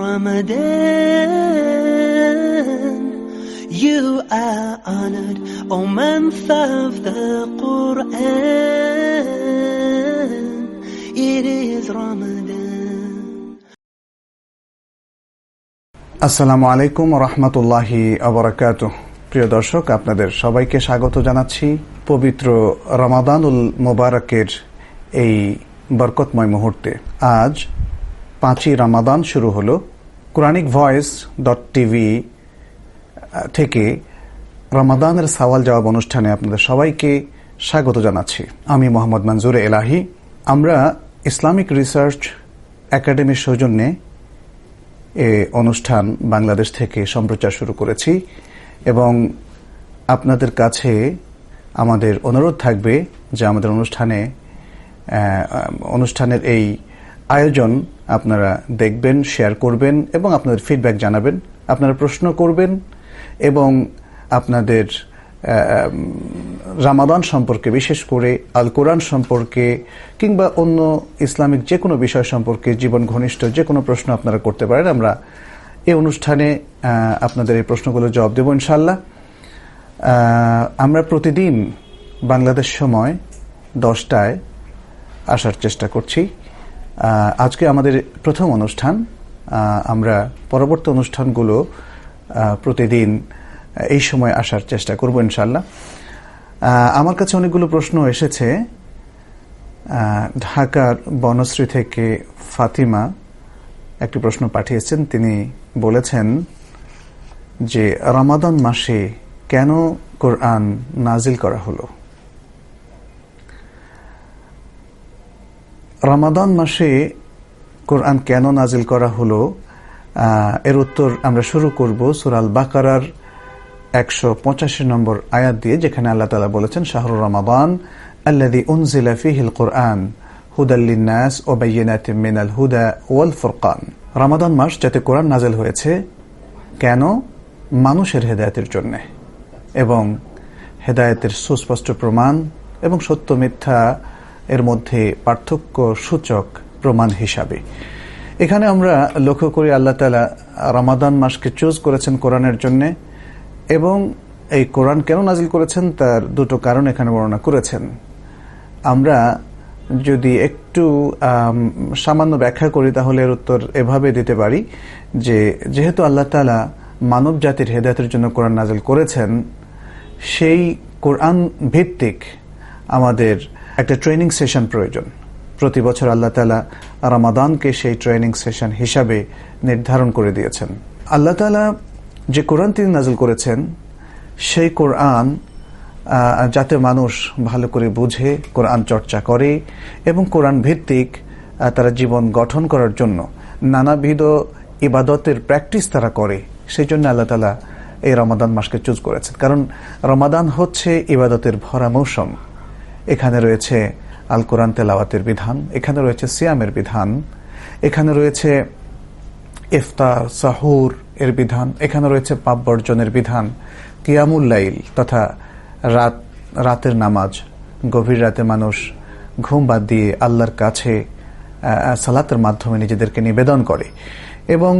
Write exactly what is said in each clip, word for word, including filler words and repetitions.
Ramadan. You are honored, O month of the Quran. It is Ramadan. আসসালামু আলাইকুম ওয়া রাহমাতুল্লাহি ওয়া বারাকাতুহু। প্রিয় দর্শক, আপনাদের সবাইকে স্বাগত জানাচ্ছি পবিত্র রমাদানুল মোবারকের এই বরকতময় মুহূর্তে। আজ পাঁচই রমাদান শুরু হলো। কোরআনিক ভয়েস ডট টিভি থেকে রমাদানের সওয়াল জবাব অনুষ্ঠানে আপনাদের সবাইকে স্বাগত জানাচ্ছি। আমি মোহাম্মদ মনজুর এলাহি। আমরা ইসলামিক রিসার্চ একাডেমির সৌজন্যে এ অনুষ্ঠান বাংলাদেশ থেকে সম্প্রচার শুরু করেছি এবং আপনাদের কাছে আমাদের অনুরোধ থাকবে যে আমাদের অনুষ্ঠানে অনুষ্ঠানের এই আয়োজন আপনারা দেখবেন, শেয়ার করবেন এবং আপনাদের ফিডব্যাক জানাবেন। আপনারা প্রশ্ন করবেন এবং আপনাদের রমাদান সম্পর্কে, বিশেষ করে আল কোরআন সম্পর্কে কিংবা অন্য ইসলামিক যে কোনো বিষয় সম্পর্কে জীবন ঘনিষ্ঠ যে কোনো প্রশ্ন আপনারা করতে পারেন। আমরা এই অনুষ্ঠানে আপনাদের এই প্রশ্নগুলোর জবাব দেব ইনশাআল্লাহ। আমরা প্রতিদিন বাংলাদেশ সময় দশটায় আসার চেষ্টা করছি। আজকে আমাদের প্রথম অনুষ্ঠান। আমরা পরবর্তী অনুষ্ঠানগুলো প্রতিদিন এই সময় আসার চেষ্টা করব ইনশাআল্লাহ। আমার কাছে অনেকগুলো প্রশ্ন এসেছে। ঢাকার বনশ্রী থেকে ফাতিমা একটি প্রশ্ন পাঠিয়েছেন। তিনি বলেছেন যে রমাদান মাসে কেন কোরআন নাজিল করা হলো? রমাদান মাসে কোরআন কেন নাজিল করা হলো এর উত্তর আমরা শুরু করব সূরা আল বাকারার একশো পঁচাশি নম্বর আয়াত দিয়ে, যেখানে আল্লাহ তাআলা বলেছেন, শাহরু রমাদান আল্লাযী উনজিলা ফীহিল কুরআন হুদাল লিন-নাস ওয়া বায়িনাতিন মিনাল হুদা ওয়াল ফুরকান। রমাদান মাস যাতে কোরআন নাজিল হয়েছে কেন? মানুষের হেদায়েতের জন্য এবং হেদায়েতের সুস্পষ্ট প্রমাণ এবং সত্য মিথ্যা এর মধ্যে পার্থক্য সূচক প্রমাণ হিসাবে। এখানে আমরা লক্ষ্য করি আল্লাহ তাআলা রমাদান মাসকে চুজ করেছেন কোরআনের জন্য এবং এই কোরআন কেন নাজিল করেছেন তার দুটো কারণ এখানে বর্ণনা করেছেন। আমরা যদি একটু সামান্য ব্যাখ্যা করি তাহলে এর উত্তর এভাবে দিতে পারি যে যেহেতু আল্লাহ তাআলা মানব জাতির হেদায়েতের জন্য কোরআন নাজিল করেছেন, সেই কোরআন ভিত্তিক আমাদের একটা ট্রেনিং সেশন প্রয়োজন। প্রতি বছর আল্লাহ তাআলা রমাদানকে সেই ট্রেনিং সেশন হিসাবে নির্ধারণ করে দিয়েছেন। আল্লাহ তাআলা যে কোরআন তিনি নাজিল করেছেন সেই কোরআন যাতে মানুষ ভালো করে বুঝে, কোরআন চর্চা করে এবং কোরআন ভিত্তিক তারা জীবন গঠন করার জন্য নানাবিধ ইবাদতের প্র্যাকটিস তারা করে, সেই জন্য আল্লাহ তাআলা এই রমাদান মাসকে চুজ করেছেন। কারণ রমাদান হচ্ছে ইবাদতের ভরা মৌসুম। এখানে রয়েছে আল কোরআন তেলাওয়াতের বিধান, এখানে রয়েছে সিয়ামের বিধান, এখানে রয়েছে ইফতার সাহুর এর বিধান, এখানে রয়েছে পাপ বর্জনের বিধান, কিয়ামুল লাইল তথা রাত রাতের নামাজ, গভীর রাতে মানুষ ঘুম বাদ দিয়ে আল্লাহর কাছে সালাতের মাধ্যমে নিজেদেরকে নিবেদন করে এবং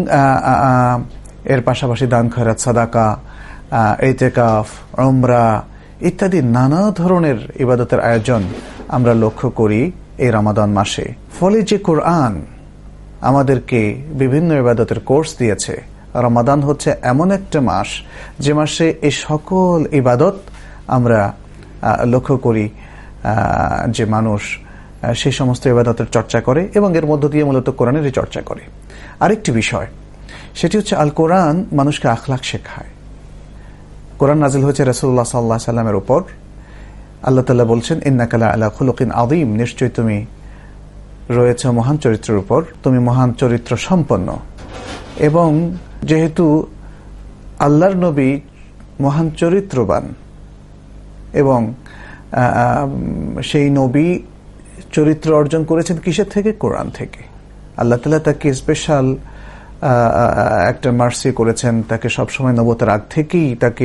এর পাশাপাশি দান খয়রাত, সাদাকা, ইতিকাফ, উমরা ইত্যাদি নানা ধরনের ইবাদতের আয়োজন আমরা লক্ষ্য করি এই রমাদান মাসে। ফলে যে কোরআন আমাদেরকে বিভিন্ন ইবাদতের কোর্স দিয়েছে, রমাদান হচ্ছে এমন একটা মাস যে মাসে এই সকল ইবাদত আমরা লক্ষ্য করি যে মানুষ সেই সমস্ত ইবাদতের চর্চা করে এবং এর মধ্য দিয়ে মূলত কোরআনেরই চর্চা করে। আরেকটি বিষয় সেটি হচ্ছে আল কোরআন মানুষকে আখলাক শেখায়। কোরআন নাজিল হয়েছে রাসূলুল্লাহ সাল্লাল্লাহু আলাইহি সাল্লামের উপর। আল্লাহ তাআলা বলছেন, ইন্নাকা লাআলা খুলুকিন আযীম, নিশ্চয়ই তুমি রয়েছে মহান চরিত্রের উপর, তুমি মহান চরিত্র সম্পন্ন। এবং যেহেতু আল্লাহর নবী মহান চরিত্রবান এবং সেই নবী চরিত্র অর্জন করেছেন কিসের থেকে? কোরআন থেকে। আল্লাহ তাআলা তাকে স্পেশাল একটা মার্সি করেছেন, তাকে সবসময় নবুয়তের আগ থেকেই তাকে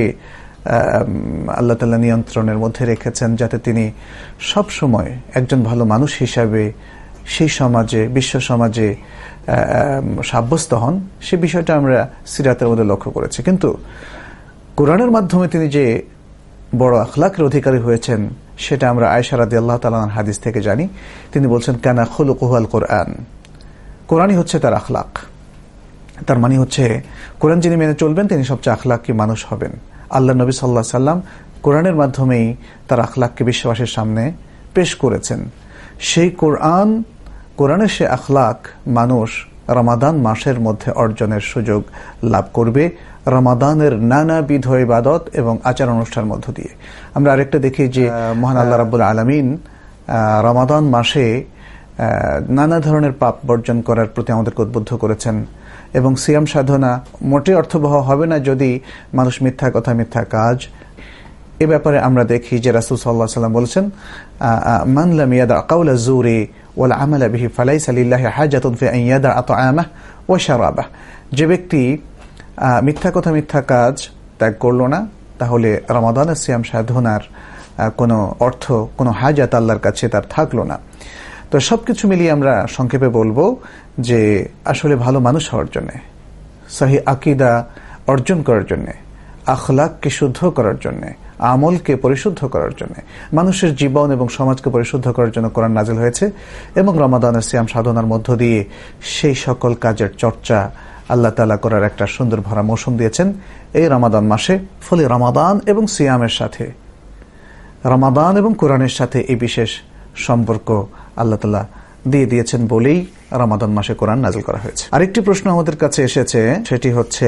আল্লাহ তাআলা নিয়ন্ত্রণের মধ্যে রেখেছেন, যাতে তিনি সব সময় একজন ভালো মানুষ হিসাবে সেই সমাজে, বিশ্ব সমাজে সাব্যস্ত হন, সে বিষয়টা আমরা সিরাতের মধ্যে লক্ষ্য করেছি। কিন্তু কোরআনের মাধ্যমে তিনি যে বড় আখলাকের অধিকারী হয়েছেন সেটা আমরা আয়েশা রাদিয়াল্লাহু তাআলা আনহার হাদিস থেকে জানি। তিনি বলছেন, কানা খুলুকুহুল কোরআন, কোরআনই হচ্ছে তার আখলাক। তার মানে হচ্ছে কোরআন যিনি মেনে চলবেন তিনি সবচেয়ে আখলাকি মানুষ হবেন। আল্লাহ নবী সাল্লাল্লাহু আলাইহি সাল্লাম কোরআনের মাধ্যমেই তার আখলাককে বিশ্ববাসীর সামনে পেশ করেছেন। সেই কোরআন, কোরআনের সে আখলাক মানুষ রমাদান মাসের মধ্যে অর্জনের সুযোগ লাভ করবে, রমাদানের নানাবিধ ইবাদত এবং আচার অনুষ্ঠানের মধ্য দিয়ে। আমরা আরেকটা দেখি যে মহান আল্লাহ রাব্বুল আলামিন রমাদান মাসে নানা ধরনের পাপ বর্জন করার প্রতি আমাদেরকে উদ্বুদ্ধ করেছেন, এবং সিয়াম সাধনা মোটে অর্থবহ হবে না যদি মানুষ মিথ্যা কথা, মিথ্যা কাজ, এ ব্যাপারে আমরা দেখি যে রাসূল সাল্লাল্লাহু আলাইহি ওয়াসাল্লাম বলেছেন, মান লাম ইয়াদা কাওলা যুরি ওয়াল আমালা বিহি ফালাইসা লিল্লাহি হাজাতুন ফি আন ইয়াদা আতআমাহু ওয়া শারাবাহু। যে ব্যক্তি মিথ্যা কথা, মিথ্যা কাজ ত্যাগ করলো না, তাহলে রমাদানের সিয়াম সাধনার কোনো অর্থ, কোনো হাজাত আল্লাহর কাছে তার থাকলো না। তো সবকিছু মিলিয়ে আমরা সংক্ষেপে বলবো যে আসলে ভালো মানুষ হওয়ার জন্য, সহি আকীদা অর্জন করার জন্য, আখলাককে শুদ্ধ করার জন্য, আমলকে পরিশুদ্ধ করার জন্য, মানুষের জীবন এবং সমাজকে পরিশুদ্ধ করার জন্য কোরআন নাজিল হয়েছে, এবং রমাদানের সিয়াম সাধনার মধ্য দিয়ে সেই সকল কাজের চর্চা আল্লাহ তাআলা করার একটা সুন্দর ভরা মৌসুম দিয়েছেন এই রমাদান মাসে। ফলে রমাদান এবং সিয়ামের সাথে, রমাদান এবং কোরআনের সাথে এই বিশেষ সম্পর্ক আল্লাহ তাআলা দিয়ে দিয়েছেন বলেই রমাদান মাসে কোরআন নাজিল করা হয়েছে। আরেকটি প্রশ্ন আমাদের কাছে এসেছে, সেটি হচ্ছে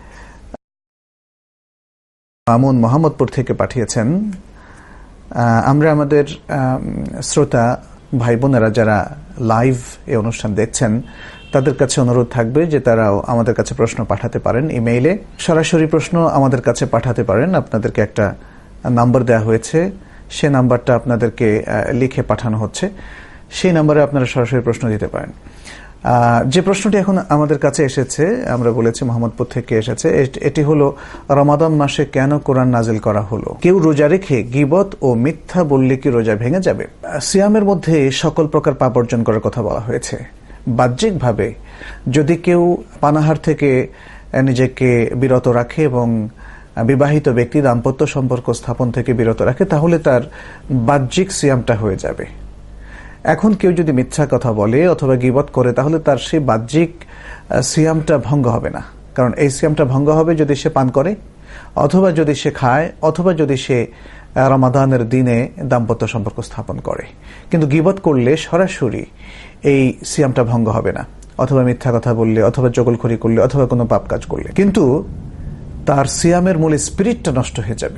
মামুন মোহাম্মদপুর থেকে পাঠিয়েছেন। আমরা আমাদের শ্রোতা ভাই বোনেরা যারা লাইভ এই অনুষ্ঠান দেখছেন তাদের কাছে অনুরোধ থাকবে যে তারাও আমাদের কাছে প্রশ্ন পাঠাতে পারেন ইমেইলে। সরাসরি প্রশ্ন আমাদের কাছে পাঠাতে পারেন। আপনাদেরকে একটা নাম্বার দেওয়া হয়েছে, সে নাম্বারটা আপনাদেরকে লিখে পাঠানো হচ্ছে, সেই নাম্বারে আপনারা সরাসরি প্রশ্ন দিতে পারেন। যে প্রশ্নটি এখন আমাদের কাছে এসেছে, আমরা বলেছি মোহাম্মদপুর থেকে এসেছে, এটি হলো রমাদান মাসে কেন কোরআন নাজিল করা হলো? কেউ রোজা রেখে গীবত ও মিথ্যা বললে কি রোজা ভেঙে যাবে? সিয়ামের মধ্যে সকল প্রকার পাপ বর্জন করার কথা বলা হয়েছে। বাহ্যিকভাবে যদি কেউ পানাহার থেকে নিজেকে বিরত রাখে এবং বিবাহিত ব্যক্তি দাম্পত্য সম্পর্ক স্থাপন থেকে বিরত রাখে, তাহলে তার বাহ্যিক সিয়ামটা হয়ে যাবে। এখন কেউ যদি মিথ্যা কথা বলে অথবা গীবত করে, তাহলে তার সেই বাহ্যিক সিয়ামটা ভঙ্গ হবে না। কারণ এই সিয়ামটা ভঙ্গ হবে যদি সে পান করে, অথবা যদি সে খায়, অথবা যদি সে রমাদানের দিনে দাম্পত্য সম্পর্ক স্থাপন করে। কিন্তু গীবত করলে সরাসরি এই সিয়ামটা ভঙ্গ হবে না, অথবা মিথ্যা কথা বললে, অথবা চগলখড়ি করলে, অথবা কোনো পাপ কাজ করলে। কিন্তু তার সিয়ামের মূল স্পিরিটটা নষ্ট হয়ে যাবে।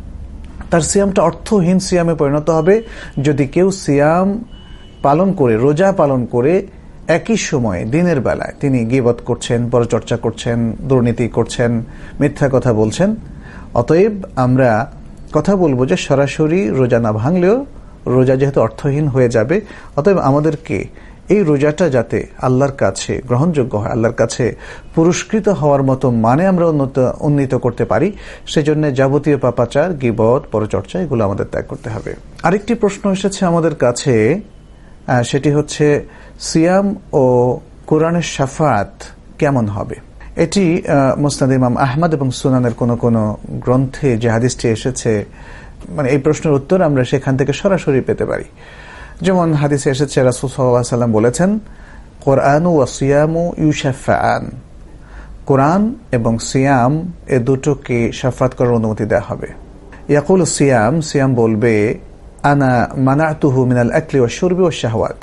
তার সিয়ামটা অর্থহীন সিয়ামে পরিণত হবে যদি কেউ সিয়াম পালন করে, রোজা পালন করে একই সময়ে দিনের বেলায় তিনি গীবত করছেন, পরচর্চা করছেন, দুর্নীতি করছেন, মিথ্যা কথা বলছেন। অতএব আমরা কথা বলবো যে সরাসরি রোজা না ভাঙলেও রোজা যেহেতু অর্থহীন হয়ে যাবে, অতএব আমাদেরকে এই রোজাটা যাতে আল্লাহর কাছে গ্রহণযোগ্য হয়, আল্লাহর কাছে পুরস্কৃত হওয়ার মতো মানে আমরা উন্নত উন্নীত করতে পারি, সেজন্য যাবতীয় পাপাচার, গীবত, পরচর্চা এগুলো আমাদের ত্যাগ করতে হবে। আরেকটি প্রশ্ন এসেছে আমাদের কাছে, সেটি হচ্ছে সিয়াম ও কোরআনের শাফাআত কেমন হবে? এটি মুসনাদ ইমাম আহমদ এবং সুনানের কোন কোন গ্রন্থে যে হাদিসটি এসেছে, মানে এই প্রশ্নের উত্তর আমরা সেখান থেকে সরাসরি পেতে পারি। যেমন হাদিসে এসেছে, রাসূল সাল্লাল্লাহু আলাইহি ওয়াসাল্লাম বলেছেন, কোরআন ওয়া সিয়ামু ইউশাফাআন, কোরআন এবং সিয়াম এ দুটোকে শাফাত করার অনুমতি দেওয়া হবে। ইয়াকুল সিয়াম, সিয়াম বলবে, আনা মানাতুহু মিনাল আকলি ওয়াশ শুরবি ওয়াশ শাহওয়াত,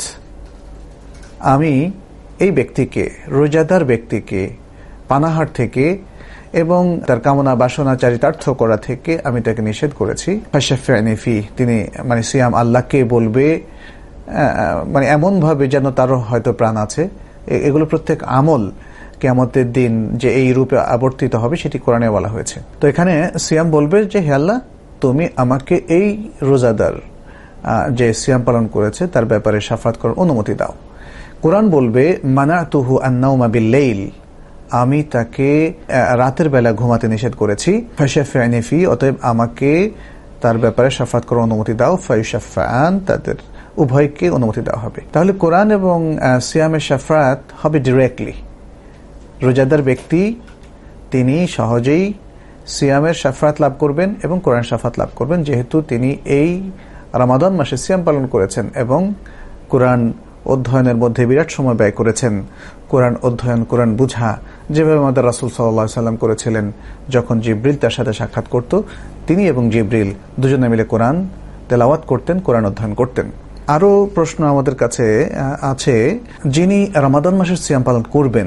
আমি এই ব্যক্তিকে, রোজাদার ব্যক্তিকে পানাহার থেকে এবং তার কামনা বাসনা চারিতার্থ করা থেকে আমি তাকে নিষেধ করেছি। ফাশাফিনি ফি, তিনি মানে সিয়াম আল্লাহকে বলবে মানে এমন ভাবে যেন তারও হয়তো প্রাণ আছে। এগুলো প্রত্যেক আমল কিয়ামতের দিন যে এই রূপে আবর্তিত হবে সেটি কোরআনে বলা হয়েছে। তো এখানে সিয়াম বলবে যে, হে আল্লাহ, তুমি আমাকে এই রোজাদার যে সিয়াম পালন করেছে তার ব্যাপারে শাফাত করার অনুমতি দাও। কোরআন বলবে, মানাতুহু আন-নাওমা বিল-লাইল, আমি তাকে রাতের বেলা ঘুমাতে নিষেধ করেছি। ফাশাফিনি ফি, অতএব আমাকে তার ব্যাপারে শাফাত করার অনুমতি দাও। ফায়ুশাফাআন, তাদের উভয়কে অনুমতি দেওয়া হবে। তাহলে কোরআন এবং সিয়ামের শাফাত হবে ডিরেক্টলি। রোজাদার ব্যক্তি তিনি সহজেই সিয়ামের শাফাত লাভ করবেন এবং কোরআন শাফাত লাভ করবেন, যেহেতু তিনি এই রমাদান মাসে সিয়াম পালন করেছেন এবং কোরআন অধ্যয়নের মধ্যে বিরাট সময় ব্যয় করেছেন। কোরআন অধ্যয়ন, কোরআন বুঝা, যেভাবে আমাদের রাসূল সাল্লাল্লাহু আলাইহি সাল্লাম করেছিলেন। যখন জিবরিল তার সাথে সাক্ষাৎ করত, তিনি এবং জিবরিল দুজনে মিলে কোরআন তেলাওয়াত করতেন, কোরআন অধ্যয়ন করতেন। আরো প্রশ্ন আমাদের কাছে আছে, যিনি রমাদান মাসের সিয়াম পালন করবেন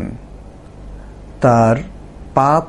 তার পাপ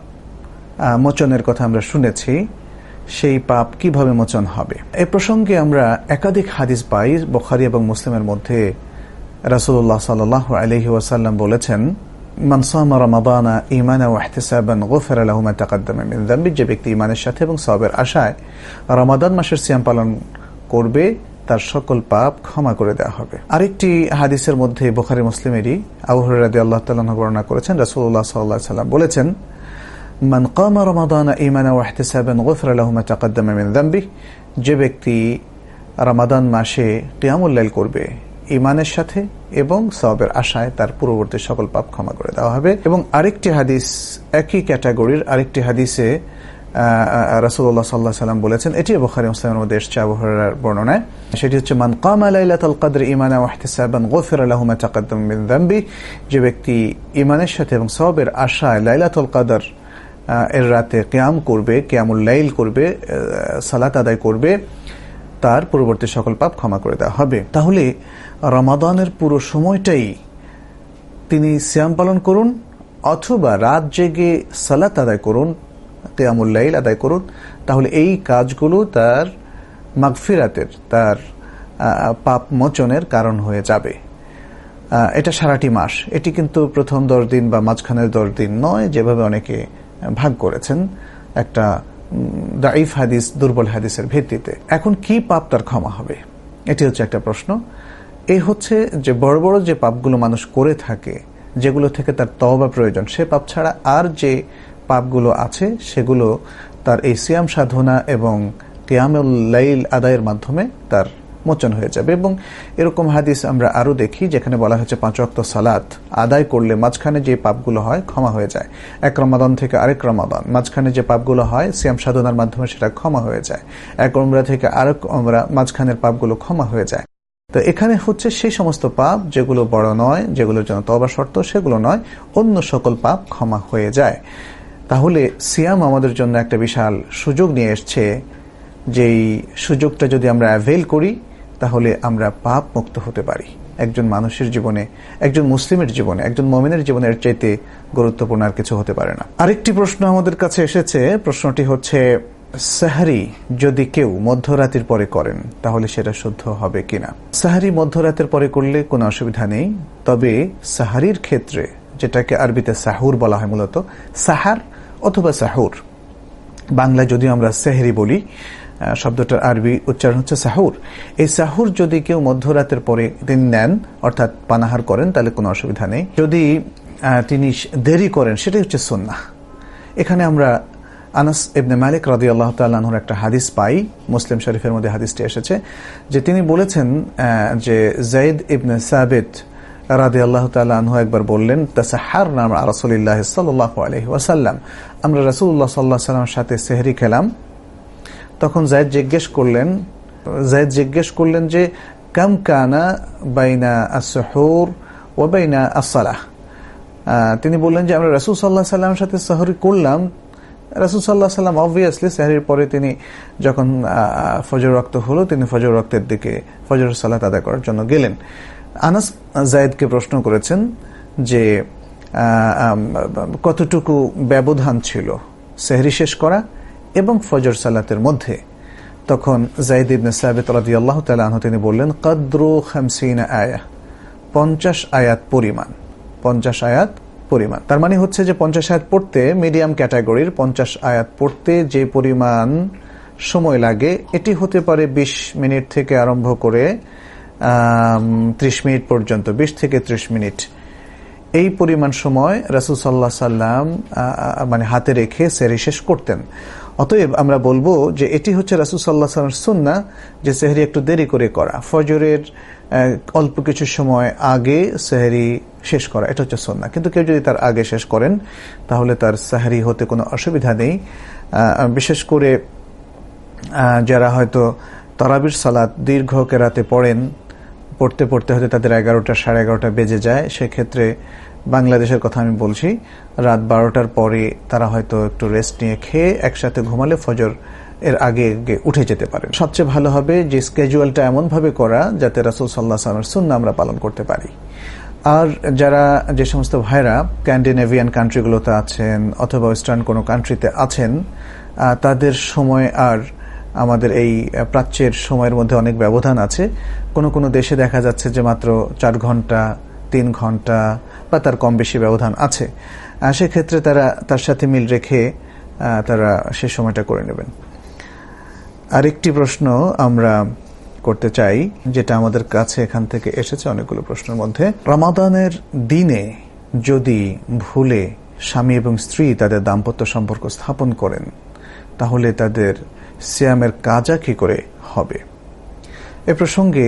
মোচনের কথা আমরা শুনেছি, সেই পাপ কিভাবে মোচন হবে? এই প্রসঙ্গে আমরা একাধিক হাদিস পাই বুখারী এবং মুসলিমের মধ্যে। রাসূলুল্লাহ সাল্লাল্লাহু আলাইহি ওয়াসাল্লাম বলেছেন, মান সামা রমাদানা ঈমানান ওয়া ইহতিসাবান গুফিরা লাহু মা তাকাদ্দামা মিন যামবি, যে ব্যক্তি ঈমানের সাথে এবং সওয়াবের আশায় রমাদান মাসের সিয়াম পালন করবে তার সকল পাপ ক্ষমা করে দেওয়া হবে। আরেকটি হাদিসের মধ্যে বুখারী মুসলিমেরই আবু হুরায়রা রাদিয়াল্লাহু তাআলা বর্ণনা করেছেন, রাসূলুল্লাহ সাল্লাল্লাহু আলাইহি ওয়াসাল্লাম বলেছেন, মান কামা রমাদানা ঈমানান ওয়া ইহতিসাবান গুফিরা লাহু মা তাকাদ্দামা মিন যামবি, যে ব্যক্তি রমাদান মাসে কিয়ামুল লাইল করবে ঈমানের সাথে এবং সওয়াবের আশায়, তার পূর্ববর্তী সকল পাপ ক্ষমা করে দেওয়া হবে। এবং আরেকটি হাদিস, একই ক্যাটাগরির আরেকটি হাদিসে রাসূলুল্লাহ সাল্লাল্লাহু আলাইহি ওয়াসাল্লাম বলেছেন, এটি বুখারী মুসলিমের মধ্যে এসেছে আবু হুরায়রার বর্ণনায়, সেটি হচ্ছে, মান কামা লাইলাতুল কদর ঈমানান ওয়া ইহতিসাবান গুফিরা লাহু মা তাকাদ্দামা মিন যামবি, যে ব্যক্তি ঈমানের সাথে এবং সওয়াবের আশায় লাইলাতুল কদর এর রাতে কিয়াম করবে, কিয়ামুল লাইল করবে, সালাত আদায় করবে, তার পূর্ববর্তী সকল পাপ ক্ষমা করে দেওয়া হবে। তাহলে রমাদানের পুরো সময়টাই তিনি সিয়াম পালন করুন অথবা রাত জেগে সালাত আদায় করুন, কিয়ামুল লাইল আদায় করুন, তাহলে এই কাজগুলো তার মাগফিরাতের, তার পাপ মোচনের কারণ হয়ে যাবে। এটা সারাটি মাস, এটি কিন্তু প্রথম দশ দিন বা মাঝখানের দশ দিন নয়, যেভাবে অনেকে ভাগ করেছেন একটা দাঈফ হাদিস, দুর্বল হাদিসের ভিত্তিতে। এখন কি পাপ তার ক্ষমা হবে, এটি হচ্ছে একটা প্রশ্ন। এই হচ্ছে যে বড় বড় যে পাপগুলো মানুষ করে থাকে, যেগুলো থেকে তার তওবা প্রয়োজন, সে পাপ ছাড়া আর যে পাপগুলো আছে সেগুলো তার এই সিয়াম সাধনা এবং কিয়ামুল লাইল আদায়ের মাধ্যমে তার মোচন হয়ে যাবে। এবং এরকম হাদিস আমরা আরো দেখি যেখানে বলা হয়েছে পাঁচ ওয়াক্ত সালাত আদায় করলে মাঝখানে যে পাপগুলো হয় ক্ষমা হয়ে যায়। এক রমাদান থেকে আরেক রমাদান, মাঝখানে যে পাপগুলো হয় সিয়াম সাধনার মাধ্যমে সেটা ক্ষমা হয়ে যায়। এক উমরা থেকে আরেক উমরা, মাঝখানের পাপগুলো ক্ষমা হয়ে যায়। তো এখানে হচ্ছে সেই সমস্ত পাপ যেগুলো বড় নয়, যেগুলোর জন্য তওবা শর্ত, সেগুলো নয়, অন্য সকল পাপ ক্ষমা হয়ে যায়। তাহলে সিয়াম আমাদের জন্য একটা বিশাল সুযোগ নিয়ে এসছে, যেই সুযোগটা যদি আমরা অ্যাভেল করি তাহলে আমরা পাপ মুক্ত হতে পারি। একজন মানুষের জীবনে, একজন মুসলিমের জীবনে, একজন মুমিনের জীবনে এর চাইতে গুরুত্বপূর্ণ আর কিছু হতে পারে না। আরেকটি প্রশ্ন আমাদের কাছে এসেছে, প্রশ্নটি হচ্ছে, সাহরি যদি কেউ মধ্যরাতের পরে করেন তাহলে সেটা শুদ্ধ হবে কিনা? সাহরি মধ্যরাতের পরে করলে কোনো অসুবিধা নেই, তবে সাহারির ক্ষেত্রে, যেটাকে আরবিতে সাহুর বলা হয়, মূলত সাহার অথবা সাহুর, বাংলা যদিও আমরা সেহরি বলি, শব্দটার আরবি উচ্চারণ হচ্ছে সাহুর। এই সাহুর যদি কেউ মধ্যরাতের পরে তিনি নেন, অর্থাৎ পানাহার করেন, তাহলে কোনো অসুবিধা নেই। যদি তিনি দেরি করেন সেটাই হচ্ছে সুন্নাহ। এখানে আমরা আনাস ইবনে মালিক রাদিয়াল্লাহু তাআলা আনহুর একটা হাদিস পাই, মুসলিম শরীফের মধ্যে হাদিসটি এসেছে, যে তিনি বলেছেন যে যায়েদ ইবনে সাবিত রাদিয়াল্লাহু তাআলা আনহু একবার বললেন, তাসাহারনা মা রাসূলিল্লাহ সাল্লাল্লাহু আলাইহি ওয়াসাল্লাম, আমরা রাসূলুল্লাহ সাল্লাল্লাহু আলাইহি ওয়াসাল্লামের সাথে সেহরি খেলাম। তখন যায়েদ জিজ্ঞেস করলেন যায়েদ জিজ্ঞেস করলেন যে কাম কানা বাইনা আস-সুহুর ওয়া বাইনা আস-সালাহ, তিনি বললেন যে আমরা রাসূল সাল্লাল্লাহু আলাইহি ওয়াসাল্লামের সাথে সেহরি করলাম। রাসূল সাল্লাল্লাহু আলাইহি ওয়াসাল্লাম অবভিয়াসলি সেহরির পরে তিনি যখন ফজর ওয়াক্ত হলো, তিনি ফজর ওয়াক্তের দিকে ফজরের সালাত আদায় করার জন্য গেলেন। আনাস যায়েদকে প্রশ্ন করেছেন যে কতটুকু ব্যবধান ছিল সেহরি শেষ করা এবং ফজর সালাতের মধ্যে। তখন যায়েদ ইবনে সাবিত রাদিয়াল্লাহু তাআলা আনহু তিনি বললেন, কদরু খামসিনা আয়াহ, পঞ্চাশ আয়াত পরিমাণ, পঞ্চাশ আয়াত পরিমাণ। তার মানে হচ্ছে যে পঞ্চাশ আয়াত পড়তে, মিডিয়াম ক্যাটাগরির পঞ্চাশ আয়াত পড়তে যে পরিমাণ সময় লাগে, এটি হতে পারে বিশ মিনিট থেকে আরম্ভ করে ত্রিশ মিনিট পর্যন্ত, বিশ থেকে ত্রিশ মিনিট। এই পরিমাণ সময় রাসূল সাল্লাল্লাহু আলাইহি সাল্লাম মানে হাতে রেখে সেহরি শেষ করতেন। অতএব আমরা বলবো যে এটি হচ্ছে রাসূল সাল্লাল্লাহু আলাইহি ওয়াসাল্লামের সুন্নাহ যে সেহরি একটু দেরি করে করা, ফজরের অল্প কিছু সময় আগে সেহরি শেষ করা, এটা হচ্ছে সুন্নাহ। কিন্তু কেউ যদি তার আগে শেষ করেন তাহলে তার সেহরি হতে কোনো অসুবিধা নেই। বিশেষ করে যারা হয়তো তারাবির সালাত দীর্ঘ কেরাতে পড়েন, পড়তে পড়তে হয়তো তাদের এগারোটা সাড়ে এগারোটা বেজে যায়, সেক্ষেত্রে বাংলাদেশের কথা আমি বলছি, রাত বারোটার পরে তারা হয়তো একটু রেস্ট নিয়ে খেয়ে একসাথে ঘুমালে ফজর এর আগে উঠে যেতে পারে। সবচেয়ে ভালো হবে যে স্কেজুয়ালটা এমন ভাবে করা যাতে রাসূল সাল্লাল্লাহু আলাইহি ওয়াসাল্লামের সুন্নাহ আমরা পালন করতে পারি। আর যারা যে সমস্ত ভাইরা স্ক্যান্ডিনেভিয়ান কান্ট্রিগুলোতে আছেন অথবা ওয়েস্টার্ন কোনো কান্ট্রিতে আছেন, তাদের সময় আর আমাদের এই প্রাচ্যের সময়ের মধ্যে অনেক ব্যবধান আছে। কোনো কোনো দেশে দেখা যাচ্ছে যে মাত্র চার ঘন্টা তিন ঘন্টা বা তার কম বেশি ব্যবধান আছে। সেক্ষেত্রে তারা তার সাথে মিল রেখে তারা সে সময়টা করে নেবেন। আরেকটি প্রশ্ন আমরা করতে চাই, যেটা আমাদের কাছে এখান থেকে এসেছে অনেকগুলো প্রশ্নের মধ্যে। রমাদানের দিনে যদি ভুলে স্বামী এবং স্ত্রী তাদের দাম্পত্য সম্পর্ক স্থাপন করেন তাহলে তাদের সিয়ামের কাজা কি করে হবে? এ প্রসঙ্গে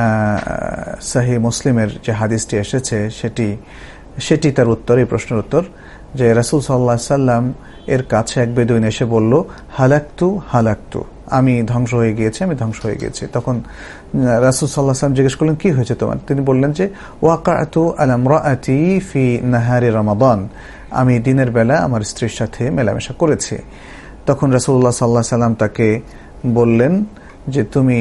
সহিহ মুসলিমের যে হাদিসটি এসেছে সেটি সেটি তার উত্তর, এই প্রশ্নের উত্তর, যে রাসূল সাল্লাল্লাহু আলাইহি সাল্লাম এর কাছে এক বেদুইন এসে বলল, হালাকতু হালাকতু, আমি ধ্বংস হয়ে গিয়েছি, আমি ধ্বংস হয়ে গেছি। তখন রাসূল সাল্লাল্লাহু আলাইহি সাল্লাম জিজ্ঞেস করলেন, কি হয়েছে তোমার? তিনি বললেন যে ওয়াকাতু আলা ইমরাআতি ফি নাহারি রমাদান, আমি দিনের বেলা আমার স্ত্রীর সাথে মেলামেশা করেছি। তখন রাসূলুল্লাহ সাল্লাল্লাহু আলাইহি সাল্লাম তাকে বললেন যে তুমি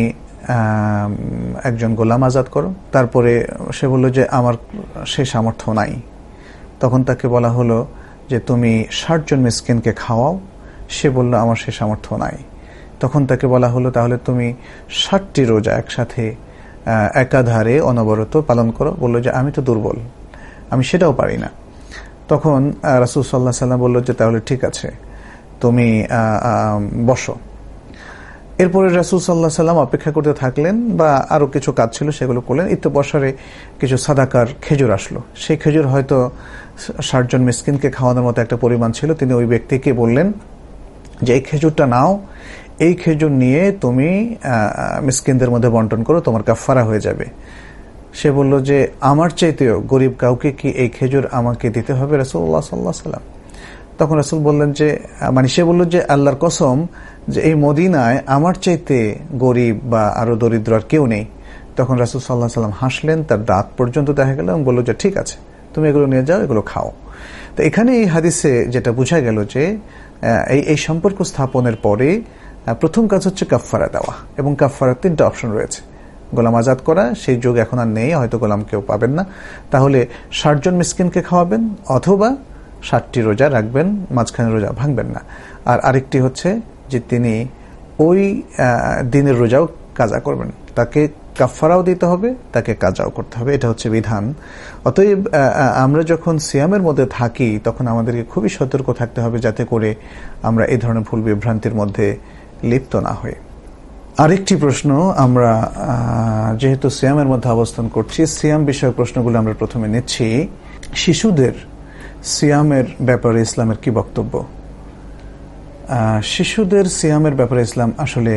একজন গোলাম আজাদ করো। তারপরে সে বলল যে আমার সে সামর্থ্য নাই। তখন তাকে বলা হলো যে তুমি ষাট জন মিসকিনকে খাওয়াও। সে বলল আমার সে সামর্থ্য নাই। তখন তাকে বলা হলো তাহলে তুমি ষাটটি রোজা একসাথে একাধারে অনবরত পালন করো। বলল যে আমি তো দুর্বল, আমি সেটাও পারি না। তখন রাসূল সাল্লাল্লাহু আলাইহি সাল্লাম বলল যে তাহলে ঠিক আছে, তুমি বসো। এরপরে রাসূল সাল্লাল্লাহু আলাইহি সাল্লাম অপেক্ষা করতে থাকলেন, বা আরো কিছু কাজ ছিল সেগুলো করলেন। ইত্তবসরে কিছু সাদাকার খেজুর আসলো। সেই খেজুর হয়তো ষাট জন মিসকিনকে খাওয়ানোর মতো একটা পরিমাণ ছিল। তিনি ওই ব্যক্তিকে বললেন যে এই খেজুরটা নাও, এই খেজুর নিয়ে তুমি মিসকিনদের মধ্যে বন্টন করো, তোমার কাফারা হয়ে যাবে। সে বলল যে আমার চাইতেও গরিব কাউকে কি এই খেজুর আমাকে দিতে হবে রাসূলুল্লাহ সাল্লাল্লাহু আলাইহি সাল্লাম? তখন রাসূল বললেন যে, মানে সে বলল যে আল্লাহর কসম যে এই মদিনায় আমার চাইতে গরিব বা আরো দরিদ্র আর কেউ নেই। তখন রাসূল সাল্লাল্লাহু আলাইহি সাল্লাম হাসলেন, তার দাঁত পর্যন্ত দেখা গেল, এবং বলল যে ঠিক আছে, তুমি এগুলো নিয়ে যাও, এগুলো খাও। তো এখানে এই হাদিসে যেটা বোঝা গেল যে এই এই সম্পর্ক স্থাপনের পরে প্রথম কাজ হচ্ছে কাফারা দেওয়া, এবং কাফারার তিনটা অপশন রয়েছে। গোলাম আজাদ করা, সেই যুগ এখন আর নেই, হয়তো গোলাম কেউ পাবেন না, তাহলে ষাট জন মিসকিনকে খাওয়াবেন, অথবা ষাটটি রোজা রাখবেন, মাঝখানে রোজা ভাঙবেন না। আর আরেকটি হচ্ছে যে তিনি ওই দিনের রোজাও কাজা করবেন, তাকে কাফারাও দিতে হবে, তাকে কাজাও করতে হবে, এটা হচ্ছে বিধান। অতএব আমরা যখন সিয়ামের মধ্যে থাকি তখন আমাদেরকে খুবই সতর্ক থাকতে হবে যাতে করে আমরা এই ধরনের ভুল বিভ্রান্তির মধ্যে লিপ্ত না হই। আরেকটি প্রশ্ন, আমরা যেহেতু সিয়ামের মধ্যে অবস্থান করছি, সিয়াম বিষয়ক প্রশ্নগুলো আমরা প্রথমে নিচ্ছি। শিশুদের সিয়ামের ব্যাপারে ইসলামের কি বক্তব্য? শিশুদের সিয়ামের ব্যাপারে ইসলাম আসলে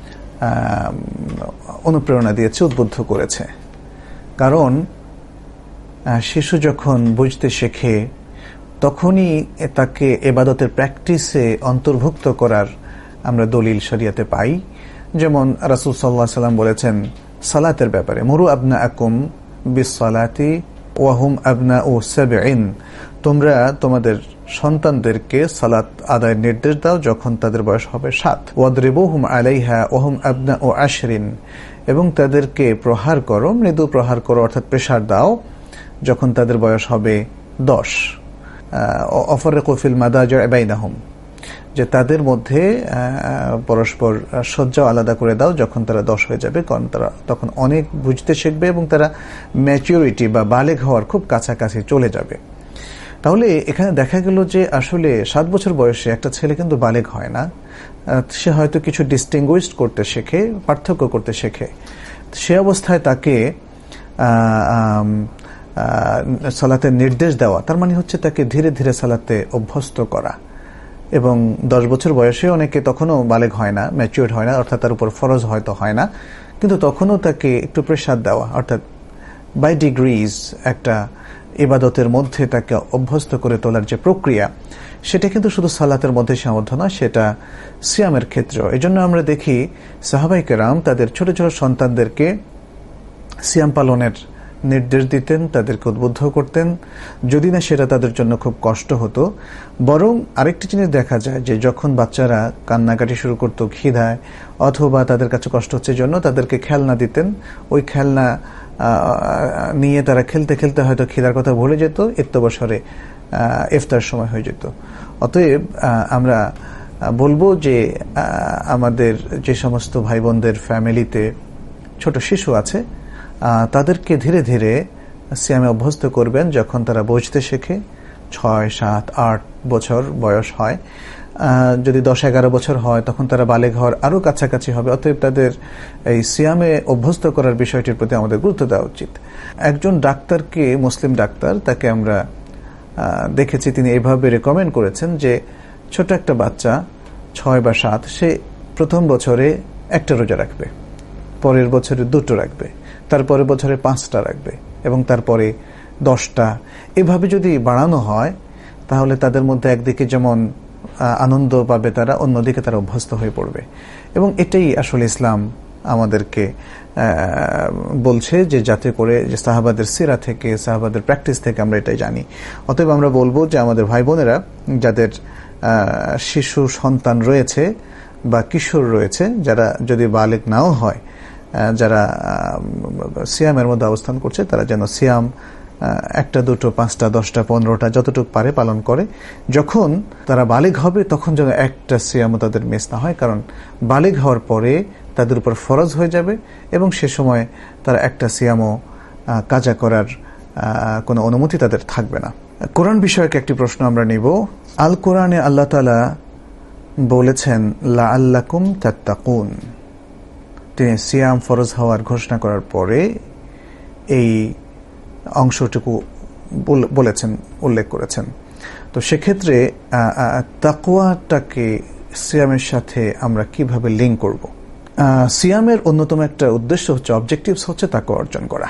অনুপ্রেরণা দিয়েছে, উদ্বুদ্ধ করেছে। কারণ শিশু যখন বুঝতে শেখে তখনই তাকে ইবাদতের প্র্যাকটিসে অন্তর্ভুক্ত করার আমরা দলিল শরিয়াতে পাই। যেমন রাসূল সাল্লাল্লাহু আলাইহি সাল্লাম বলেছেন সালাতের ব্যাপারে, মুরু আবনাআকুম বিসসালাতি ওয়া হুম আবনাউ সাবঈন, তোমরা তোমাদের সন্তানদেরকে সালাত আদায়ের নির্দেশ দাও যখন তাদের বয়স হবে সাত। ওয়াদরিবুহুম আলাইহা ওয়া হুম আবনাউ আশরিন, এবং তাদেরকে প্রহার করো, মৃদু প্রহার করো অর্থাৎ প্রেসার দাও যখন তাদের বয়স হবে দশ। অফারিকু ফিল মাদাজি' বাইনাহুম, যে তাদের মধ্যে পরস্পর শয্যা আলাদা করে দাও যখন তারা দশ হয়ে যাবে, কারণ তারা তখন অনেক বুঝতে শিখবে এবং তারা ম্যাচুরিটি বা বালেগ হওয়ার খুব কাছাকাছি চলে যাবে। তাহলে এখানে দেখা গেল যে আসলে সাত বছর বয়সে একটা ছেলে কিন্তু বালেগ হয় না, সে হয়তো কিছু ডিস্টিংগুইশ করতে শেখে, পার্থক্য করতে শেখে। সে অবস্থায় তাকে সালাতের নির্দেশ দেওয়া, তার মানে হচ্ছে তাকে ধীরে ধীরে সালাতে অভ্যস্ত করা। এবং দশ বছর বয়সে অনেকে তখনও বালেগ হয় না, ম্যাচিউরড হয় না, অর্থাৎ তার উপর ফরজ হয়তো হয় না, কিন্তু তখনও তাকে একটু প্রেসার দেওয়া, অর্থাৎ বাই ডিগ্রিজ একটা ইবাদতের মধ্যে তাকে অভ্যস্ত করে তোলার যে প্রক্রিয়া, সেটা কিন্তু শুধু সালাতের মধ্যে সীমাবদ্ধ না, সেটা সিয়ামের ক্ষেত্রেও। এই জন্য আমরা দেখি সাহাবায়ে কেরাম তাদের ছোট ছোট সন্তানদেরকে সিয়াম পালনের নির্দেশ দিতেন, তাদেরকে উদ্বুদ্ধ করতেন, যদি না সেটা তাদের জন্য খুব কষ্ট হতো। বরং আরেকটি জিনিস দেখা যায় যে যখন বাচ্চারা কান্নাকাটি শুরু করতো খিদায়, অথবা তাদের কাছে কষ্ট হচ্ছে জন্য তাদেরকে খেলনা দিতেন, ওই খেলনা নিয়ে তারা খেলতে খেলতে হয়তো খিদার কথা ভুলে যেত, ইত্যবসরে ইফতার সময় হয়ে যেত। অতএব আমরা বলবো যে আমাদের যে সমস্ত ভাই বোনদের ফ্যামিলিতে ছোট শিশু আছে, তাদেরকে ধীরে ধীরে সিয়ামে অভ্যস্ত করবেন। যখন তারা বুঝতে শেখে, ছয় সাত আট বছর বয়স হয়, যদি দশ এগারো বছর হয় তখন তারা বালেগ হওয়ার আরো কাছাকাছি হবে। অতএব তাদের এই সিয়ামে অভ্যস্ত করার বিষয়টির প্রতি আমাদের গুরুত্ব দেওয়া উচিত। একজন ডাক্তারকে, মুসলিম ডাক্তার, তাকে আমরা দেখেছি, তিনি এইভাবে রেকমেন্ড করেছেন যে ছোট একটা বাচ্চা ছয় বা সাত, সে প্রথম বছরে একটা রোজা রাখবে, পরের বছরে দুটো রাখবে, তারপরের বছরে পাঁচটা রাখবে, এবং তারপরে দশটা। এভাবে যদি বাড়ানো হয় তাহলে তাদের মধ্যে একদিকে যেমন আনন্দ পাবে তারা, অন্যদিকে তারা অভ্যস্ত হয়ে পড়বে। এবং এটাই আসলে ইসলাম আমাদেরকে বলছে, যে যাতে করে যে সাহাবাদের সিরা থেকে, সাহাবাদের প্র্যাকটিস থেকে আমরা এটাই জানি। অতএব আমরা বলবো যে আমাদের ভাই বোনেরা যাদের শিশু সন্তান রয়েছে বা কিশোর রয়েছে, যারা যদি বালেগ নাও হয়, যারা সিয়ামের মধ্যে অবস্থান করছে, তারা যেন সিয়াম একটা দুটো পাঁচটা দশটা পনেরোটা যতটুকু পারে পালন করে। যখন তারা বালেগ হবে তখন যেন একটা সিয়ামও তাদের মিস না হয়, কারণ বালেগ হওয়ার পরে তাদের উপর ফরজ হয়ে যাবে এবং সে সময় তারা একটা সিয়ামও কাজা করার কোনো অনুমতি তাদের থাকবে না। কোরআন বিষয়ক একটি প্রশ্ন আমরা নিব। আল কোরআনে আল্লাহ তাআলা বলেছেন লাআল্লাকুম তাত্তাকুন। তিনি সিয়াম ফরজ হওয়ার ঘোষণা করার পরে এই অংশটুকু বলেছেন, উল্লেখ করেছেন। তো সেক্ষেত্রে তাকওয়াটাকে সিয়ামের সাথে আমরা কিভাবে লিঙ্ক করব? সিয়ামের অন্যতম একটা উদ্দেশ্য হচ্ছে, অবজেক্টিভস হচ্ছে তাকওয়া অর্জন করা।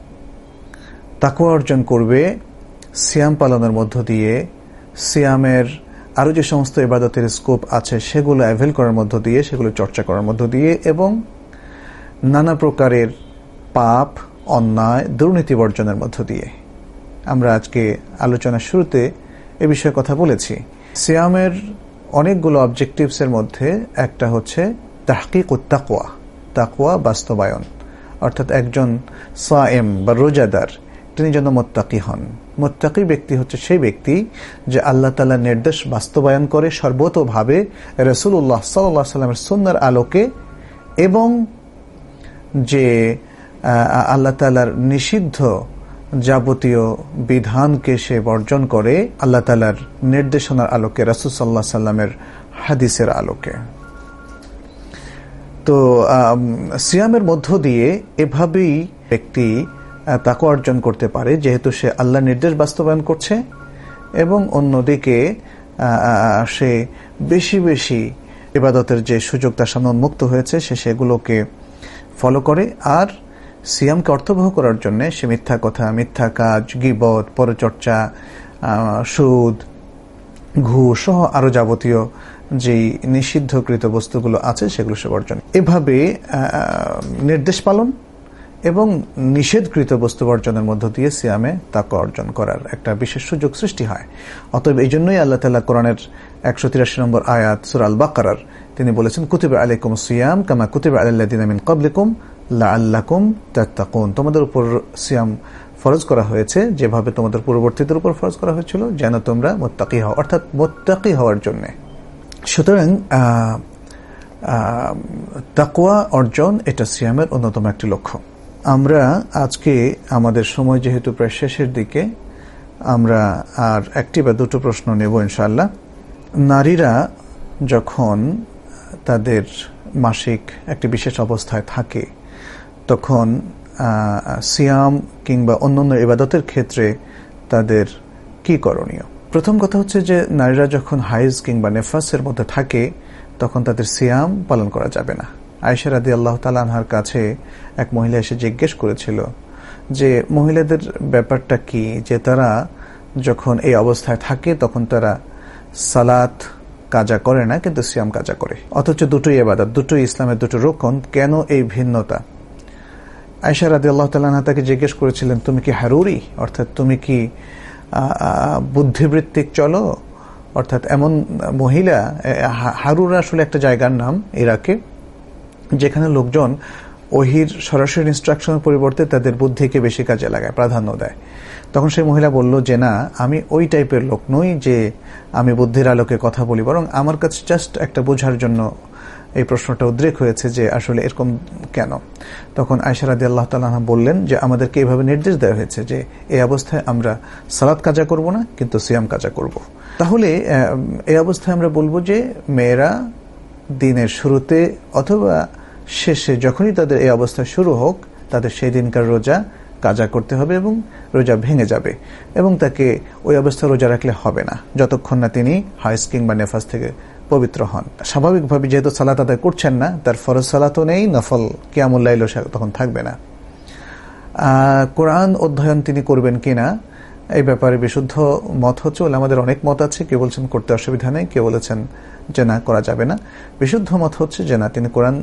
তাকওয়া অর্জন করবে সিয়াম পালনের মধ্য দিয়ে, সিয়ামের আরো যে সমস্ত ইবাদতের স্কোপ আছে সেগুলো অ্যাভেল করার মধ্য দিয়ে, সেগুলো চর্চা করার মধ্য দিয়ে, এবং নানা প্রকারের পাপ, অন্যায়, দুর্নীতি বর্জনের মধ্য দিয়ে। আমরা আজকে আলোচনার শুরুতে এ বিষয়ে কথা বলেছি। সিয়ামের অনেকগুলো অবজেক্টিভস এর মধ্যে একটা হচ্ছে তাহকিকুত তাকওয়া, তাকওয়া বাস্তবায়ন, অর্থাৎ একজন সায়েম বা রোজাদার তিনি যেন মুত্তাকি হন। মুত্তাকি ব্যক্তি হচ্ছে সেই ব্যক্তি যে আল্লাহ তাআলার নির্দেশ বাস্তবায়ন করে সর্বতোভাবে, রাসূলুল্লাহ সাল্লাল্লাহু আলাইহি ওয়াসাল্লামের সুন্নাহর আলোকে, এবং যে আল্লাহ তাআলার নিষিদ্ধ যাবতীয় বিধানকে সে বর্জন করে আল্লাহ তাআলার নির্দেশনার আলোকে, রাসূল সাল্লাল্লাহু আলাইহি ওয়াসাল্লামের হাদিসের আলোকে। তো সিয়ামের মধ্য দিয়ে এভাবেই ব্যক্তি তাকওয়া অর্জন করতে পারে, যেহেতু সে আল্লাহর নির্দেশ বাস্তবায়ন করছে এবং অন্যদিকে সে বেশি বেশি ইবাদতের যে সুযোগ তার সামনে উন্মুক্ত হয়েছে সে সেগুলোকে ফলো করে। আর সিয়ামকে অর্থবহ করার জন্য সে মিথ্যা কথা, মিথ্যা কাজ, গীবত, পরচর্চা, সুদ, ঘুষ সহ আরো যাবতীয় যে নিষিদ্ধকৃত বস্তুগুলো আছে সেগুলো সে বর্জন। এভাবে নির্দেশ পালন এবং নিষেধকৃত বস্তু বর্জনের মধ্য দিয়ে সিয়ামে তাকওয়া অর্জন করার একটা বিশেষ সুযোগ সৃষ্টি হয়। অতএব এই জন্যই আল্লাহ তাআলা কোরআনের একশো তিরাশি নম্বর আয়াত সূরা আল বাকারার তিনি বলেছেন, কুতিবা আলাইকুমুস সিয়াম কামা কুতিবা আলাল লাযিনা মিন ক্বাবলিকুম লাআল্লাকুম তাত্তাকুন। তোমাদের উপর সিয়াম ফরজ করা হয়েছে যেভাবে তোমাদের পূর্ববর্তীদের উপর ফরজ করা হয়েছিল, যেন তোমরা মুত্তাকি হও, অর্থাৎ মুত্তাকি হওয়ার জন্য। সুতরাং তাকওয়া অর্জন এটা সিয়ামের অন্যতম একটি লক্ষ্য। আমরা আজকে আমাদের সময় যেহেতু প্রায় শেষের দিকে, আমরা আর একটি বা দুটো প্রশ্ন নেব ইনশাআল্লাহ। নারীরা যখন তাদের মাসিক একটি বিশেষ অবস্থায় থাকে তখন সিয়াম কিংবা অন্যান্য ইবাদতের ক্ষেত্রে তাদের কি করণীয়? প্রথম কথা হচ্ছে যে নারীরা যখন হাইজ কিংবা নেফাসের মধ্যে থাকে তখন তাদের সিয়াম পালন করা যাবে না। আয়েশা রাদিয়াল্লাহু তাআলা আনহার কাছে এক মহিলা এসে জিজ্ঞেস করেছিল যে মহিলাদের ব্যাপারটা কি, যে তারা যখন এই অবস্থায় থাকে তখন তারা সালাত কাজা করে না কিন্তু সিয়াম কাজা করে, অথচ দুটোই ইবাদত, দুটোই ইসলামের দুটো রকম, কেন এই ভিন্নতা? আয়েশা রাদিয়াল্লাহু তাআলা আনহা তাকে জিজ্ঞেস করেছিলেন, তুমি কি হারুরি, অর্থাৎ তুমি কি বুদ্ধিবৃত্তিক চলো? অর্থাৎ এমন মহিলা, হারুরা আসলে একটা জায়গার নাম ইরাকে, যেখানে লোকজন ওহির সরাসরি ইনস্ট্রাকশনের পরিবর্তে তাদের বুদ্ধিকে বেশি কাজে লাগায়, প্রাধান্য দেয়। তখন সেই মহিলা বলল যে না, আমি ওই টাইপের লোক নই যে আমি বুদ্ধির আলোকে কথা বলি, বরং আমার কাছে জাস্ট একটা বোঝার জন্য এই প্রশ্নটা উদ্রেক হয়েছে যে আসলে এরকম কেন। তখন আয়েশা রাদিয়াল্লাহু তাআলা আনহা বললেন যে আমাদেরকে এইভাবে নির্দেশ দেওয়া হয়েছে যে এই অবস্থায় আমরা সালাত কাজা করব না কিন্তু সিয়াম কাজা করব। তাহলে এই অবস্থায় আমরা বলবো যে মেয়েরা দিনের শুরুতে অথবা শেষে যখনই তাদের এই অবস্থা শুরু হোক তাদের সেই দিনকার রোজা কাজা করতে হবে এবং রোজা ভেঙে যাবে, এবং তাকে ওই অবস্থা রোজা রাখলে হবে না যতক্ষণ না তিনি হাইজ কিংবা নেফাস থেকে পবিত্র হন। স্বাভাবিকভাবে যেহেতু সালাত আদায় করছেন না, তার ফরজ সালাতও নেই, নফল কিয়ামুল লাইলও তখন থাকবে না। কোরআন অধ্যয়ন তিনি করবেন কিনা এই ব্যাপারে বিশুদ্ধ মত হচ্ছে, আমাদের অনেক মত আছে, কেউ বলছেন করতে অসুবিধা নেই, কেউ বলেছেন যে না করা যাবে না। বিশুদ্ধ মত হচ্ছে যে না, তিনি কোরআন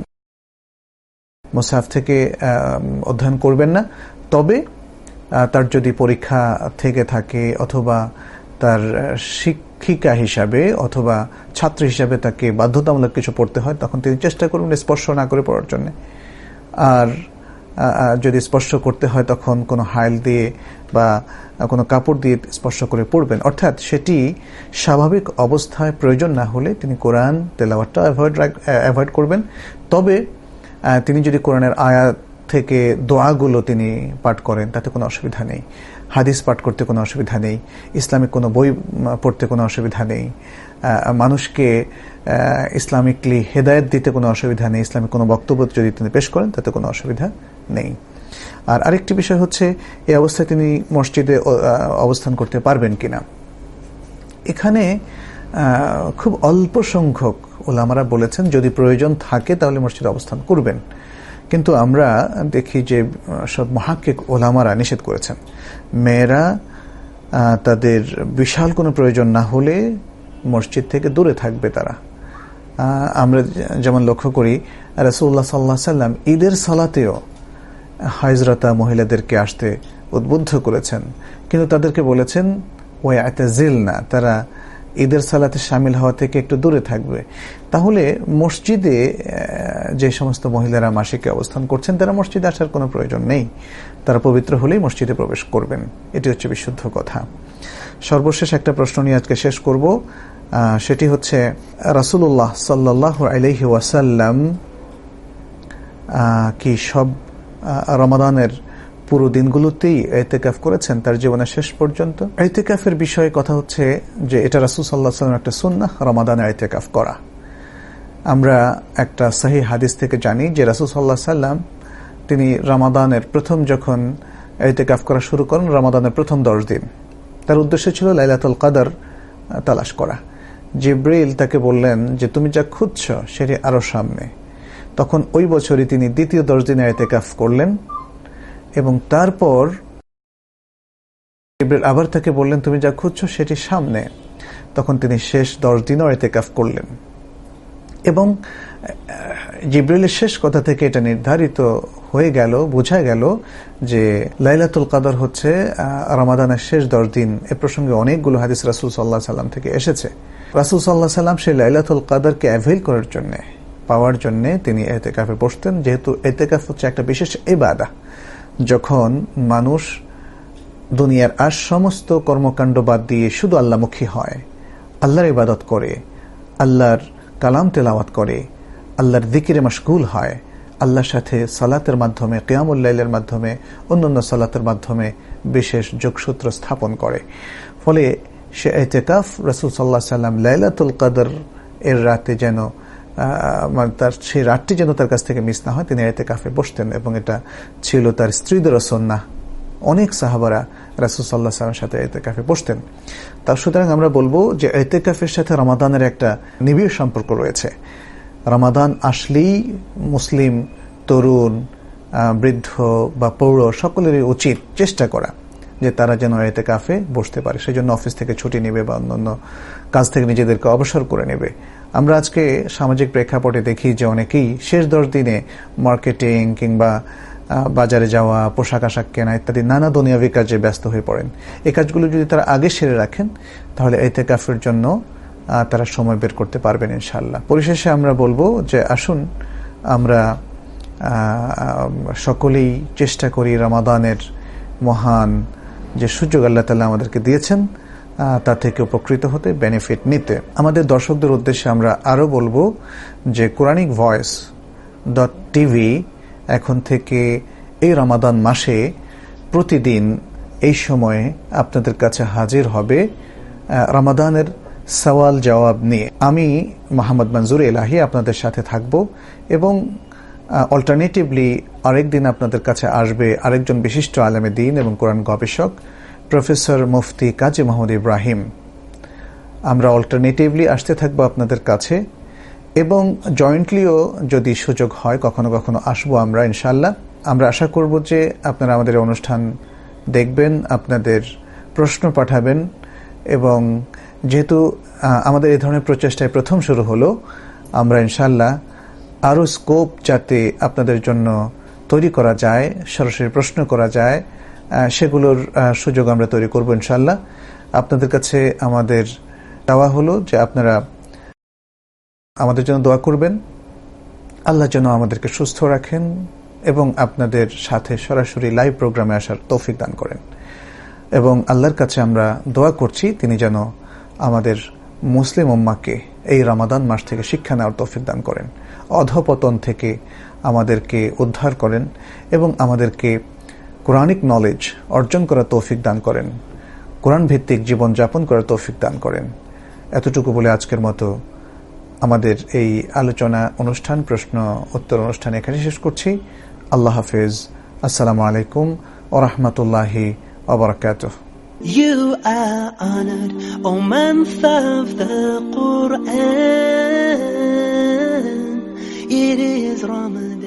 মুসহাফ থেকে অধ্যয়ন করবেন না, তবে তার যদি পরীক্ষা থেকে থাকে অথবা তার শিক্ষিকা হিসাবে অথবা ছাত্র হিসাবে তাকে বাধ্যতামূলক কিছু পড়তে হয় তখন তিনি চেষ্টা করবেন স্পর্শ না করে পড়ার জন্য। আর যদি স্পর্শ করতে হয় তখন কোনো হাইল দিয়ে বা কোনো কাপড় দিয়ে স্পর্শ করে পড়বেন, অর্থাৎ সেটি স্বাভাবিক অবস্থায় প্রয়োজন না হলে তিনি কোরআন তেলাওয়াতটা অ্যাভয়েড অ্যাভয়েড করবেন। তবে তিনি যদি কোরআনের আয়াত থেকে দোয়াগুলো তিনি পাঠ করেন তাতে কোনো অসুবিধা নেই, হাদিস পাঠ করতে কোনো অসুবিধা নেই, ইসলামিক কোনো বই পড়তে কোনো অসুবিধা নেই, মানুষকে ইসলামিকলি হেদায়েত দিতে কোনো অসুবিধা নেই, ইসলামিক কোনো বক্তব্য যদি তিনি পেশ করেন তাতে কোনো অসুবিধা নেই। আর আরেকটি বিষয় হচ্ছে এই অবস্থায় তিনি মসজিদে অবস্থান করতে পারবেন কিনা। এখানে খুব অল্প সংখ্যক ওলামারা বলেছেন যদি প্রয়োজন থাকে তাহলে মসজিদে অবস্থান করবেন, কিন্তু আমরা দেখি যে সব মুহাক্কিক ওলামারা নিষেধ করেছেন। মেয়েরা তাদের বিশাল কোনো প্রয়োজন না হলে মসজিদ থেকে দূরে থাকবে তারা। আমরা যেমন লক্ষ্য করি রাসূলুল্লাহ সাল্লাল্লাহু আলাইহি সাল্লাম ঈদের সালাতেও হাইজরতা মহিলাদেরকে আসতে উদ্বুদ্ধ করেছেন, কিন্তু তাদেরকে বলেছেন ওয়ায়াতাজিলনা, তারা ঈদের সালাতে শামিল হওয়া থেকে একটু দূরে থাকবে। তাহলে মসজিদে যে সমস্ত মহিলারা মাসিকে অবস্থান করছেন তারা মসজিদে আসার কোনো প্রয়োজন নেই, তারা পবিত্র হলেই মসজিদে প্রবেশ করবেন, এটি হচ্ছে বিশুদ্ধ কথা। সর্বশেষ একটা প্রশ্ন নিয়ে আজকে শেষ করব, সেটি হচ্ছে রাসূলুল্লাহ সাল্লাল্লাহু আলাইহি ওয়াসাল্লাম কি সব রমাদানের পুরো দিনগুলোতেই ইতিকাফ করেছেন তার জীবনের শেষ পর্যন্ত? ইতিকাফের বিষয়ে কথা হচ্ছে যে এটা রাসূল সাল্লাল্লাহু আলাইহি ওয়াসাল্লামের একটা সুন্নাহ রমাদানে ইতিকাফ করা। আমরা একটা সহিহ হাদিস থেকে জানি যে রাসূল সাল্লাল্লাহু আলাইহি ওয়াসাল্লাম তিনি রমাদানের প্রথম যখন ইতিকাফ করা শুরু করেন রমাদানের প্রথম দশ দিন, তার উদ্দেশ্য ছিল লাইলাতুল কদর তালাশ করা। জিবরিল তাকে বললেন যে তুমি যা খুঁজছ সেটি আরো সামনে। তখন ওই বছরই তিনি দ্বিতীয় দশ দিনে ইতিকাফ করলেন এবং তারপর জিবরিল আবার তাকে বললেন তুমি যা খুঁজছ সেটি সামনে। তখন তিনি শেষ দশ দিনও ইতিকাফ করলেন এবং জিবরিলের শেষ কথা থেকে এটা নির্ধারিত হয়ে গেল, বোঝা গেল যে লাইলাতুল কদর হচ্ছে রমাদানের শেষ দশ দিন। এ প্রসঙ্গে অনেকগুলো হাদিস রাসূল সাল্লাল্লাহু আলাইহি সাল্লাম থেকে এসেছে। রাসূল সাল্লাল্লাহু আলাইহি সাল্লাম সেই লাইলাতুল কদরকে অ্যাভেইল করার জন্য, পাওয়ার জন্য তিনি ইতিকাফে বসতেন, যেহেতু ইতিকাফ হচ্ছে একটা বিশেষ ইবাদত। যখন মানুষ দুনিয়ার আর সমস্ত কর্মকাণ্ড বাদ দিয়ে শুধু আল্লাহমুখী হয়, আল্লাহর ইবাদত করে, আল্লাহর কালাম তেলাওয়াত করে, আল্লাহর যিকিরে মশগুল হয়, আল্লাহর সাথে সালাতের মাধ্যমে, কিয়ামুল লাইলের মাধ্যমে, অন্যান্য সালাতের মাধ্যমে বিশেষ যোগসূত্র স্থাপন করে। ফলে সে ইতিকাফ রাসূল সাল্লাল্লাহু আলাইহি সাল্লাম লাইলাতুল কদর এর রাতে যেন মানে তার সেই রাতটি যেন তার কাছ থেকে মিস না হয়, তিনি ইতিকাফে বসতেন এবং এটা ছিল তার স্ত্রীদেরও সুন্নাহ। অনেক সাহাবারা রাসূল সাল্লাল্লাহু আলাইহি ওয়াসাল্লামের সাথে ইতিকাফে বসতেন। তার সুতরাং আমরা বলবো যে ইতিকাফের সাথে রমাদানের একটা নিবিড় সম্পর্ক রয়েছে। রমাদান আসলেই মুসলিম তরুণ, বৃদ্ধ বা পৌর সকলেরই উচিত চেষ্টা করা যে তারা যেন ইতিকাফে বসতে পারে। সেই জন্য অফিস থেকে ছুটি নেবে বা অন্যান্য কাজ থেকে নিজেদেরকে অবসর করে নেবে। আমরা আজকে সামাজিক প্রেক্ষাপটে দেখি যে অনেকেই শেষ দশ দিনে মার্কেটিং কিংবা বাজারে যাওয়া, পোশাক আশাক কেনা ইত্যাদি নানা দুনিয়াবি কাজে ব্যস্ত হয়ে পড়েন। এই কাজগুলো যদি তারা আগে সেরে রাখেন তাহলে ইতিকাফের জন্য তারা সময় বের করতে পারবেন ইনশাআল্লাহ। পরিশেষে আমরা বলবো যে আসুন আমরা সকলেই চেষ্টা করি রমাদানের মহান যে সুযোগ আল্লাহ তাআলা আমাদেরকে দিয়েছেন তা থেকে উপকৃত হতে, বেনিফিট নিতে। আমাদের দর্শকদের উদ্দেশ্যে আমরা আরো বলবো যে কোরআনিক ভয়েস ডট টিভি এখন থেকে এই রমাদান মাসে প্রতিদিন এই সময়ে আপনাদের কাছে হাজির হবে রমাদানের সওয়াল জবাব নিয়ে। আমি মোহাম্মদ মনজুর এলাহি আপনাদের সাথে থাকব এবং অল্টারনেটিভলি আরেকদিন আপনাদের কাছে আসবে আরেকজন বিশিষ্ট আলেমে দ্বীন এবং কোরআন গবেষক প্রফেসর মুফতি কাজী মোহাম্মদ ইব্রাহিম। আমরা অল্টারনেটিভলি আসতে থাকবো আপনাদের কাছে এবং জয়েন্টলিও যদি সুযোগ হয় কখনো কখনো আসবো আমরা ইনশাআল্লাহ। আমরা আশা করব যে আপনারা আমাদের অনুষ্ঠান দেখবেন, আপনাদের প্রশ্ন পাঠাবেন এবং যেহেতু আমাদের এই ধরনের প্রচেষ্টায় প্রথম শুরু হলো, আমরা ইনশাআল্লাহ আরো স্কোপ যাতে আপনাদের জন্য তৈরি করা যায়, সরাসরি প্রশ্ন করা যায়, সেগুলোর সুযোগ আমরা তৈরি করব ইনশাআল্লাহ। আপনাদের কাছে আমাদের দাওয়া হলো যে আপনারা আমাদের জন্য দোয়া করবেন, আল্লাহ যেন আমাদেরকে সুস্থ রাখেন এবং আপনাদের সাথে সরাসরি লাইভ প্রোগ্রামে আসার তৌফিক দান করেন। এবং আল্লাহর কাছে আমরা দোয়া করছি তিনি যেন আমাদের মুসলিম উম্মাহকে এই রমাদান মাস থেকে শিক্ষা নেওয়ার তৌফিক দান করেন, অধঃপতন থেকে আমাদেরকে উদ্ধার করেন এবং আমাদেরকে কোরআনিক নলেজ অর্জন করার তৌফিক দান করেন, কোরআন ভিত্তিক জীবন যাপন করার তৌফিক দান করেন। এতটুকু বলে আজকের মতো আমাদের এই আলোচনা অনুষ্ঠান, প্রশ্ন উত্তর অনুষ্ঠান এখানে শেষ করছি। আল্লাহ হাফেজ। আসসালামু আলাইকুম ওয়া রাহমাতুল্লাহি ওয়া বারাকাতুহু। You are honored, O month of the Quran. It is Ramadan.